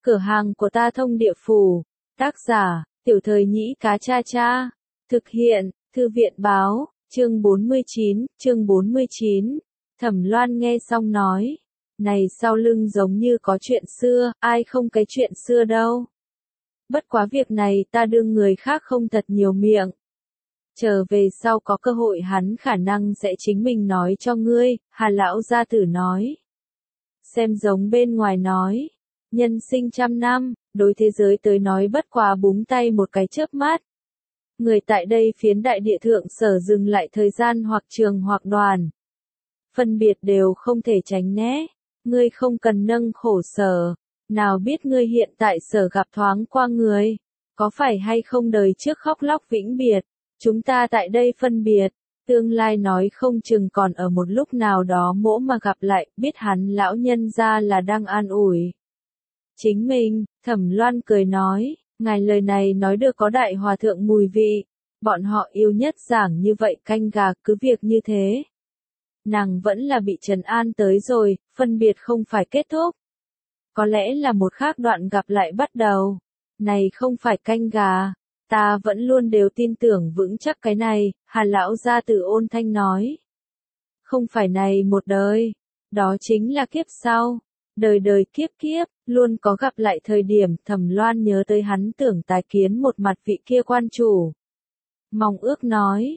Cửa hàng của ta thông địa phủ. Tác giả, Tiểu Thời Nhĩ Cá Cha Cha. Thực hiện, Thư viện báo, chương 49. Thẩm Loan nghe xong nói. Này sau lưng giống như có chuyện xưa, ai không cái chuyện xưa đâu. Bất quá việc này ta đương người khác không thật nhiều miệng. Trở về sau có cơ hội hắn khả năng sẽ chính mình nói cho ngươi, Hà lão gia tử nói. Xem giống bên ngoài nói. Nhân sinh 100 năm, đối thế giới tới nói bất quá búng tay một cái chớp mắt. Người tại đây phiến đại địa thượng sở dừng lại thời gian hoặc trường hoặc đoàn. Phân biệt đều không thể tránh né. Ngươi không cần nâng khổ sở. Nào biết ngươi hiện tại sở gặp thoáng qua người. Có phải hay không đời trước khóc lóc vĩnh biệt. Chúng ta tại đây phân biệt. Tương lai nói không chừng còn ở một lúc nào đó mỗ mà gặp lại. Biết hắn lão nhân ra là đang an ủi chính mình. Thẩm Loan cười nói. Ngài lời này nói được có đại hòa thượng mùi vị. Bọn họ yêu nhất giảng như vậy canh gà cứ việc như thế. Nàng vẫn là bị trấn an tới rồi, phân biệt không phải kết thúc. Có lẽ là một khác đoạn gặp lại bắt đầu. Này không phải canh gà. Ta vẫn luôn đều tin tưởng vững chắc cái này, Hà lão gia tử ôn thanh nói. Không phải này một đời. Đó chính là kiếp sau. Đời đời kiếp kiếp, luôn có gặp lại thời điểm. Thẩm Loan nhớ tới hắn tưởng tái kiến một mặt vị kia quan chủ. Mong ước nói,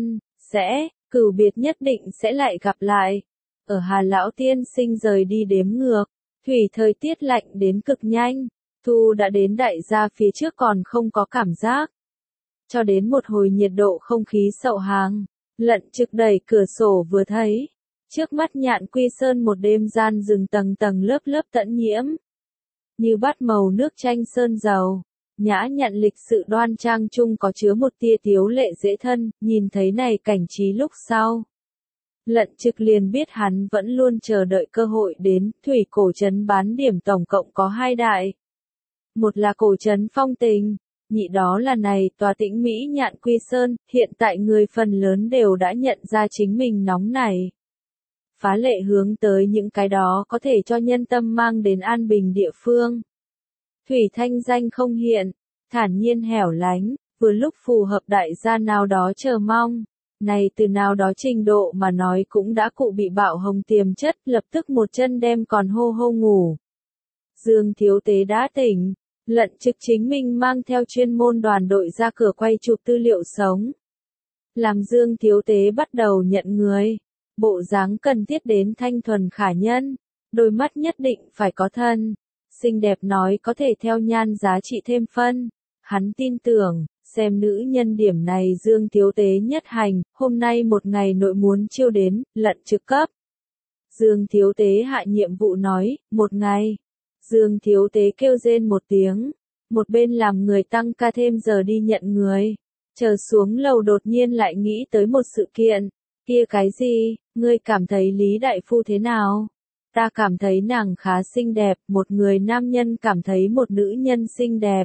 sẽ, cửu biệt nhất định sẽ lại gặp lại. Ở Hà lão tiên sinh rời đi đếm ngược, thủy thời tiết lạnh đến cực nhanh, thu đã đến đại gia phía trước còn không có cảm giác. Cho đến một hồi nhiệt độ không khí sậu hàng, Lận Trực đẩy cửa sổ vừa thấy, trước mắt Nhạn Quy Sơn một đêm gian rừng tầng tầng lớp lớp tận nhiễm. Như bát màu nước chanh sơn dầu. Nhã nhặn lịch sự đoan trang chung có chứa một tia tiếu lệ dễ thân, nhìn thấy này cảnh trí lúc sau. Lận Trực liền biết hắn vẫn luôn chờ đợi cơ hội đến, thủy cổ trấn bán điểm tổng cộng có 2 đại. Một là cổ trấn Phong Tình, nhị đó là này tòa Tĩnh Mỹ Nhạn Quy Sơn, hiện tại người phần lớn đều đã nhận ra chính mình nóng này. Phá lệ hướng tới những cái đó có thể cho nhân tâm mang đến an bình địa phương. Thủy thanh danh không hiện, thản nhiên hẻo lánh, vừa lúc phù hợp đại gia nào đó chờ mong. Này từ nào đó trình độ mà nói cũng đã cụ bị bạo hồng tiềm chất, lập tức một chân đem còn hô hô ngủ. Dương thiếu tế đã tỉnh, Lận Trực chính mình mang theo chuyên môn đoàn đội ra cửa quay chụp tư liệu sống. Làm Dương thiếu tế bắt đầu nhận người, bộ dáng cần thiết đến thanh thuần khả nhân, đôi mắt nhất định phải có thân. Xinh đẹp nói có thể theo nhan giá trị thêm phân. Hắn tin tưởng, xem nữ nhân điểm này Dương thiếu tế nhất hành, hôm nay một ngày nội muốn chiêu đến, Lận Trực cấp. Dương thiếu tế hạ nhiệm vụ nói, một ngày. Dương thiếu tế kêu rên một tiếng, một bên làm người tăng ca thêm giờ đi nhận người. Chờ xuống lầu đột nhiên lại nghĩ tới một sự kiện. Kia cái gì, ngươi cảm thấy Lý Đại Phu thế nào? Ta cảm thấy nàng khá xinh đẹp, một người nam nhân cảm thấy một nữ nhân xinh đẹp.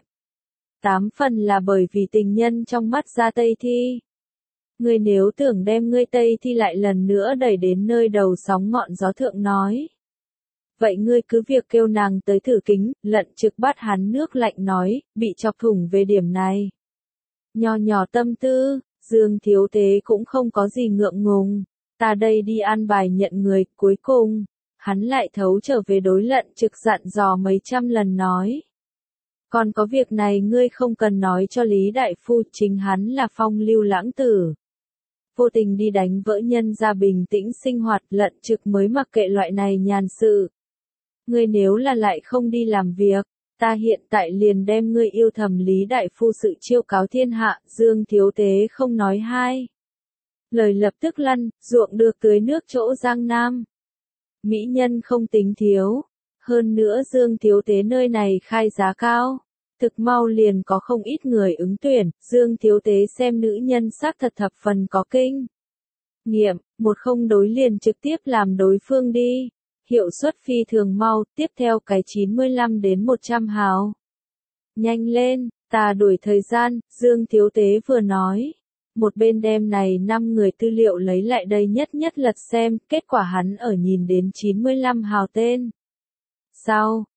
8 phần là bởi vì tình nhân trong mắt ra Tây Thi. Ngươi nếu tưởng đem ngươi Tây Thi lại lần nữa đẩy đến nơi đầu sóng ngọn gió thượng nói. Vậy ngươi cứ việc kêu nàng tới thử kính, Lận Trực bắt hắn nước lạnh nói, bị chọc thủng về điểm này. Nho nhỏ tâm tư, Dương thiếu tế cũng không có gì ngượng ngùng. Ta đây đi an bài nhận người, cuối cùng. Hắn lại thấu trở về đối Lận Trực dặn dò mấy trăm lần nói. Còn có việc này ngươi không cần nói cho Lý Đại Phu, chính hắn là phong lưu lãng tử. Vô tình đi đánh vỡ nhân ra bình tĩnh sinh hoạt, Lận Trực mới mặc kệ loại này nhàn sự. Ngươi nếu là lại không đi làm việc, ta hiện tại liền đem ngươi yêu thầm Lý Đại Phu sự chiêu cáo thiên hạ. Dương thiếu tế không nói hai lời lập tức lăn, ruộng được tưới nước chỗ Giang Nam. Mỹ nhân không tính thiếu, hơn nữa Dương thiếu tế nơi này khai giá cao, thực mau liền có không ít người ứng tuyển. Dương thiếu tế xem nữ nhân xác thật thập phần có kinh nghiệm, một không đối liền trực tiếp làm đối phương đi, hiệu suất phi thường mau. Tiếp theo cái 95 đến 100 hào, nhanh lên, ta đuổi thời gian. Dương thiếu tế vừa nói, một bên đem này 5 người tư liệu lấy lại đây nhất nhất lật xem, kết quả hắn ở nhìn đến 95 hào tên. Sau,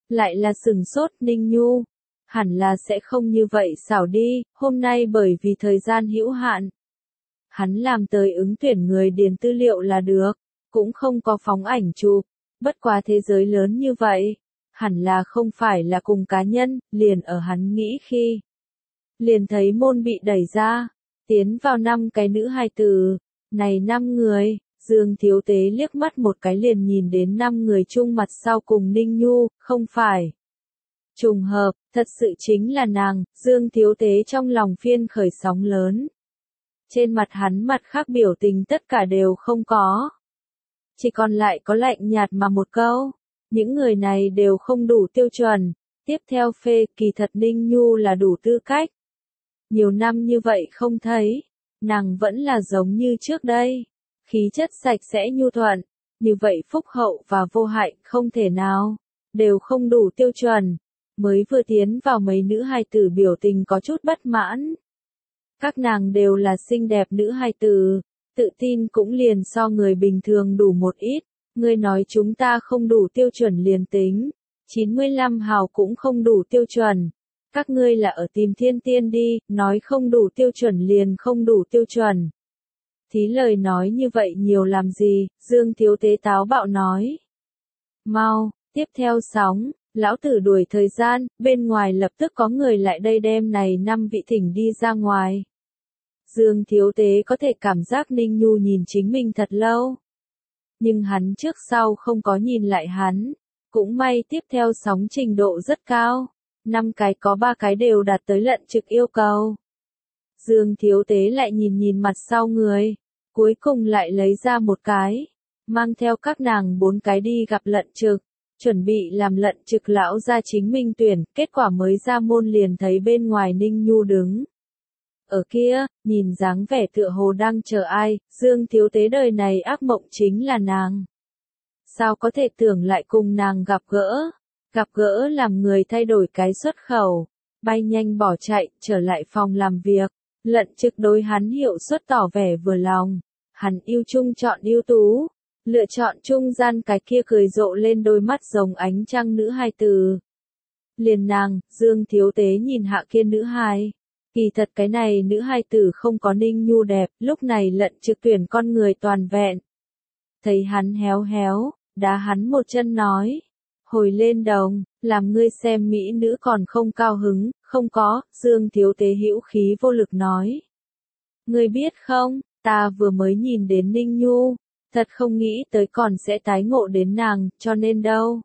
Lại là sừng sốt Ninh Nhu. Hẳn là sẽ không như vậy xảo đi, hôm nay bởi vì thời gian hữu hạn. Hắn làm tới ứng tuyển người điền tư liệu là được, cũng không có phóng ảnh chụp, bất quá thế giới lớn như vậy, hẳn là không phải là cùng cá nhân, liền ở hắn nghĩ khi. Liền thấy môn bị đẩy ra, tiến vào 5 cái nữ hài tử, này 5 người, Dương Thiếu Tế liếc mắt một cái liền nhìn đến 5 người chung mặt sau cùng Ninh Nhu, không phải. Trùng hợp, thật sự chính là nàng, Dương Thiếu Tế trong lòng phiên khởi sóng lớn. Trên mặt hắn mặt khác biểu tình tất cả đều không có. Chỉ còn lại có lạnh nhạt mà một câu, những người này đều không đủ tiêu chuẩn. Tiếp theo phê, kỳ thật Ninh Nhu là đủ tư cách. Nhiều năm như vậy không thấy, nàng vẫn là giống như trước đây. Khí chất sạch sẽ nhu thuận, như vậy phúc hậu và vô hại không thể nào, đều không đủ tiêu chuẩn. Mới vừa tiến vào mấy nữ hài tử biểu tình có chút bất mãn. Các nàng đều là xinh đẹp nữ hài tử, tự tin cũng liền so người bình thường đủ một ít. Ngươi nói chúng ta không đủ tiêu chuẩn liền tính, 95 hào cũng không đủ tiêu chuẩn. Các ngươi là ở tìm thiên tiên đi, nói không đủ tiêu chuẩn liền không đủ tiêu chuẩn. Thí lời nói như vậy nhiều làm gì, Dương Thiếu Tế táo bạo nói. Mau, tiếp theo sóng, lão tử đuổi thời gian, bên ngoài lập tức có người lại đây đem này 5 vị thỉnh đi ra ngoài. Dương Thiếu Tế có thể cảm giác Ninh Nhu nhìn chính mình thật lâu. Nhưng hắn trước sau không có nhìn lại hắn, cũng may tiếp theo sóng trình độ rất cao. 5 cái có 3 cái đều đạt tới lận trực yêu cầu. Dương Thiếu Tế lại nhìn nhìn mặt sau người, cuối cùng lại lấy ra một cái, mang theo các nàng 4 cái đi gặp lận trực, chuẩn bị làm lận trực lão ra chính minh tuyển, kết quả mới ra môn liền thấy bên ngoài Ninh Nhu đứng. Ở kia, nhìn dáng vẻ tựa hồ đang chờ ai, Dương Thiếu Tế đời này ác mộng chính là nàng. Sao có thể tưởng lại cùng nàng gặp gỡ làm người thay đổi cái xuất khẩu, bay nhanh bỏ chạy, trở lại phòng làm việc, lận trực đối hắn hiệu suất tỏ vẻ vừa lòng, hắn yêu chung chọn ưu tú, lựa chọn trung gian cái kia cười rộ lên đôi mắt giống ánh trăng nữ hài tử. Liền nàng, Dương Thiếu Tế nhìn hạ kia nữ hài. Kỳ thật cái này nữ hài tử không có Ninh Nhu đẹp, lúc này lận trực tuyển con người toàn vẹn. Thấy hắn héo héo, đá hắn một chân nói. Hồi lên đồng, làm ngươi xem mỹ nữ còn không cao hứng, không có, Dương Thiếu Tế hữu khí vô lực nói. Ngươi biết không, ta vừa mới nhìn đến Ninh Nhu, thật không nghĩ tới còn sẽ tái ngộ đến nàng, cho nên đâu.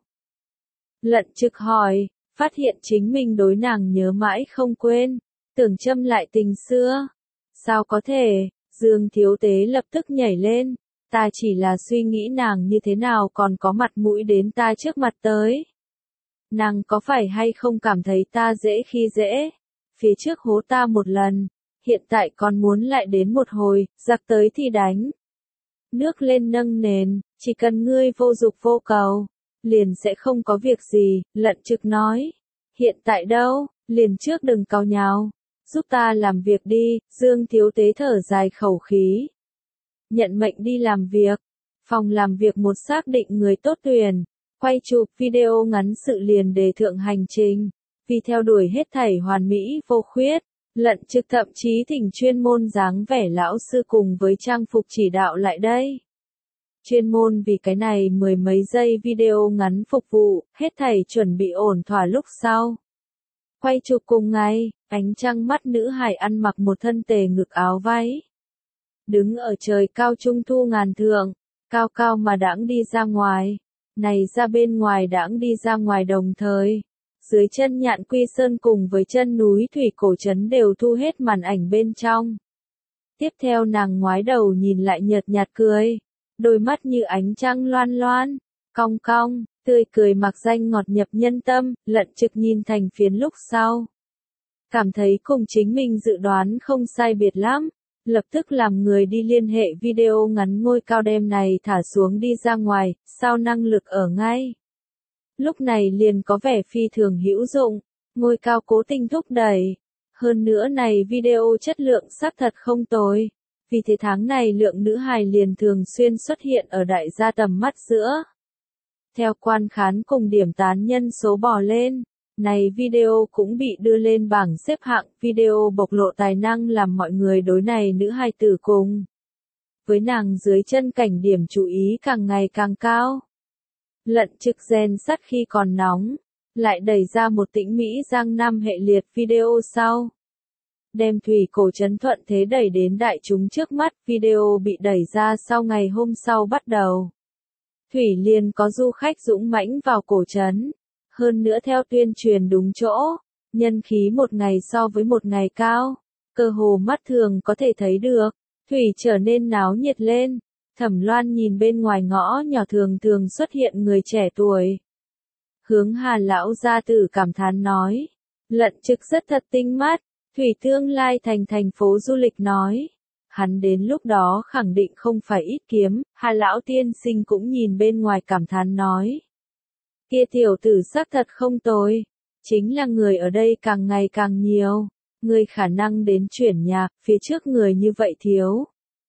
Lận trực hỏi, phát hiện chính mình đối nàng nhớ mãi không quên. Tưởng châm lại tình xưa. Sao có thể, Dương Thiếu Tế lập tức nhảy lên. Ta chỉ là suy nghĩ nàng như thế nào còn có mặt mũi đến ta trước mặt tới. Nàng có phải hay không cảm thấy ta dễ khi dễ. Phía trước hố ta một lần. Hiện tại còn muốn lại đến một hồi, giặc tới thì đánh. Nước lên nâng nền, chỉ cần ngươi vô dục vô cầu. Liền sẽ không có việc gì, lận trực nói. Hiện tại đâu, liền trước đừng cau nhào. Giúp ta làm việc đi, Dương Thiếu Tế thở dài khẩu khí. Nhận mệnh đi làm việc. Phòng làm việc một xác định người tốt tuyển. Quay chụp video ngắn sự liền đề thượng hành trình. Vì theo đuổi hết thảy hoàn mỹ vô khuyết. Lận trực thậm chí thỉnh chuyên môn dáng vẻ lão sư cùng với trang phục chỉ đạo lại đây. Chuyên môn vì cái này 10 mấy giây video ngắn phục vụ, hết thảy chuẩn bị ổn thỏa lúc sau. Quay chụp cùng ngày, ánh trăng mắt nữ hài ăn mặc một thân tề ngực áo váy. Đứng ở trời cao trung thu ngàn thượng, cao cao mà đãng đi ra ngoài. Này ra bên ngoài đãng đi ra ngoài đồng thời. Dưới chân Nhạn Quy Sơn cùng với chân núi Thủy Cổ Trấn đều thu hết màn ảnh bên trong. Tiếp theo nàng ngoái đầu nhìn lại nhợt nhạt cười. Đôi mắt như ánh trăng loan loan, cong cong, tươi cười mặc danh ngọt nhập nhân tâm, lận trực nhìn thành phiến lúc sau. Cảm thấy cùng chính mình dự đoán không sai biệt lắm, lập tức làm người đi liên hệ video ngắn ngôi cao đem này thả xuống đi ra ngoài, sao năng lực ở ngay. Lúc này liền có vẻ phi thường hữu dụng, ngôi cao cố tình thúc đẩy. Hơn nữa này video chất lượng xác thật không tồi. Vì thế tháng này lượng nữ hài liền thường xuyên xuất hiện ở đại gia tầm mắt giữa. Theo quan khán cùng điểm tán nhân số bò lên, này video cũng bị đưa lên bảng xếp hạng video bộc lộ tài năng làm mọi người đối này nữ hài tử cùng với nàng dưới chân cảnh điểm chú ý càng ngày càng cao. Lận trực rèn sắt khi còn nóng, lại đẩy ra một tĩnh Mỹ Giang Nam hệ liệt video sau. Đem Thủy Cổ Trấn thuận thế đẩy đến đại chúng trước mắt, video bị đẩy ra sau ngày hôm sau bắt đầu. Thủy liền có du khách dũng mãnh vào cổ trấn. Hơn nữa theo tuyên truyền đúng chỗ, nhân khí một ngày so với một ngày cao, cơ hồ mắt thường có thể thấy được, Thủy trở nên náo nhiệt lên. Thẩm Loan nhìn bên ngoài ngõ nhỏ thường thường xuất hiện người trẻ tuổi. Hướng Hà lão gia tử cảm thán nói, Lận trực rất thật tinh mắt, Thủy tương lai thành phố du lịch nói. Hắn đến lúc đó khẳng định không phải ít kiếm, Hà lão tiên sinh cũng nhìn bên ngoài cảm thán nói. Kia tiểu tử sắc thật không tồi, chính là người ở đây càng ngày càng nhiều, người khả năng đến chuyển nhà, phía trước người như vậy thiếu.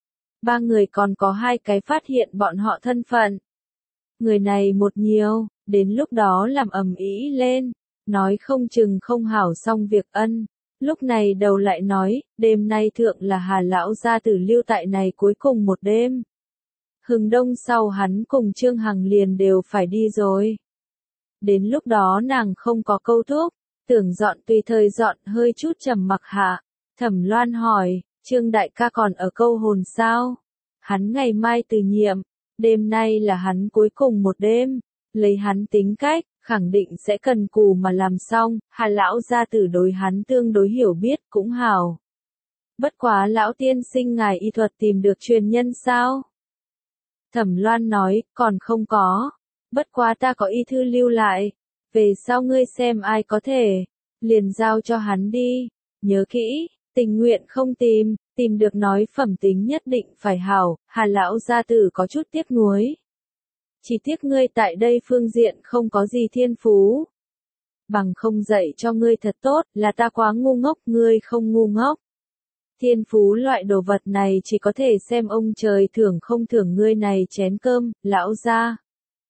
3 người còn có 2 cái phát hiện bọn họ thân phận. Người này một nhiều, đến lúc đó làm ầm ĩ lên, nói không chừng không hảo xong việc ân. Lúc này đầu lại nói, đêm nay thượng là Hà lão gia tử lưu tại này cuối cùng một đêm. Hừng đông sau hắn cùng Trương Hằng liền đều phải đi rồi. Đến lúc đó nàng không có câu thúc, tưởng dọn tùy thời dọn hơi chút trầm mặc hạ. Thẩm Loan hỏi, Trương đại ca còn ở câu hồn sao? Hắn ngày mai từ nhiệm, đêm nay là hắn cuối cùng một đêm, lấy hắn tính cách, khẳng định sẽ cần cù mà làm xong, Hà lão gia tử đối hắn tương đối hiểu biết cũng hảo. Bất quá lão tiên sinh ngài y thuật tìm được truyền nhân sao? Thẩm Loan nói, còn không có. Bất quá ta có y thư lưu lại. Về sau ngươi xem ai có thể, liền giao cho hắn đi. Nhớ kỹ, tình nguyện không tìm được nói phẩm tính nhất định phải hảo. Hà lão gia tử có chút tiếc nuối. Chỉ tiếc ngươi tại đây phương diện không có gì thiên phú. Bằng không dạy cho ngươi thật tốt, là ta quá ngu ngốc, ngươi không ngu ngốc. Thiên phú loại đồ vật này chỉ có thể xem ông trời thưởng không thưởng ngươi này chén cơm, lão gia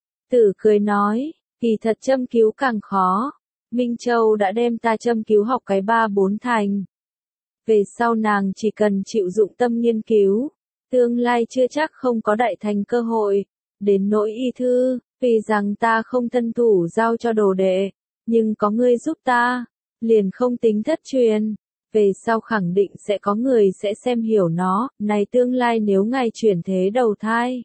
tử cười nói, kỳ thật châm cứu càng khó. Minh Châu đã đem ta châm cứu học cái 3-4 thành. Về sau nàng chỉ cần chịu dụng tâm nghiên cứu, tương lai chưa chắc không có đại thành cơ hội. Đến nỗi y thư, vì rằng ta không thân thủ giao cho đồ đệ, nhưng có ngươi giúp ta, liền không tính thất truyền. Về sau khẳng định sẽ có người sẽ xem hiểu nó, này tương lai nếu ngài chuyển thế đầu thai.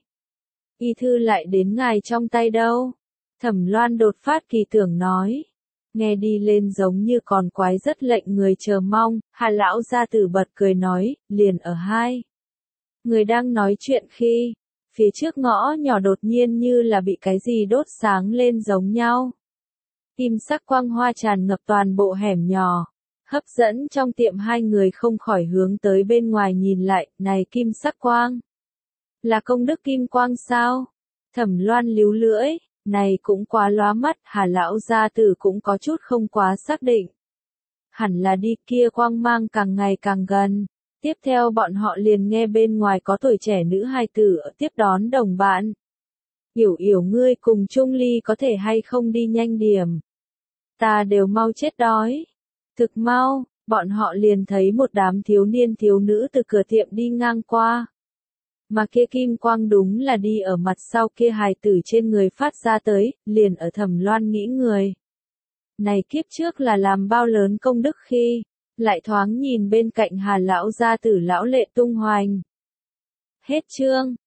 Y thư lại đến ngài trong tay đâu? Thẩm Loan đột phát kỳ tưởng nói. Nghe đi lên giống như còn quái rất lệnh người chờ mong, Hà lão gia tử bật cười nói, liền ở hai. Người đang nói chuyện khi, phía trước ngõ nhỏ đột nhiên như là bị cái gì đốt sáng lên giống nhau. Kim sắc quang hoa tràn ngập toàn bộ hẻm nhỏ. Hấp dẫn trong tiệm hai người không khỏi hướng tới bên ngoài nhìn lại, này kim sắc quang. Là công đức kim quang sao? Thẩm Loan líu lưỡi, này cũng quá lóa mắt, Hà lão gia tử cũng có chút không quá xác định. Hẳn là đi kia quang mang càng ngày càng gần. Tiếp theo bọn họ liền nghe bên ngoài có tuổi trẻ nữ hài tử ở tiếp đón đồng bạn. Yểu yểu ngươi cùng Trung Ly có thể hay không đi nhanh điểm. Ta đều mau chết đói. Thực mau, bọn họ liền thấy một đám thiếu niên thiếu nữ từ cửa tiệm đi ngang qua. Mà kia kim quang đúng là đi ở mặt sau kia hài tử trên người phát ra tới, liền ở Thẩm Loan nghĩ người. Này kiếp trước là làm bao lớn công đức khi, lại thoáng nhìn bên cạnh Hà lão gia tử lão lệ tung hoành. Hết chương.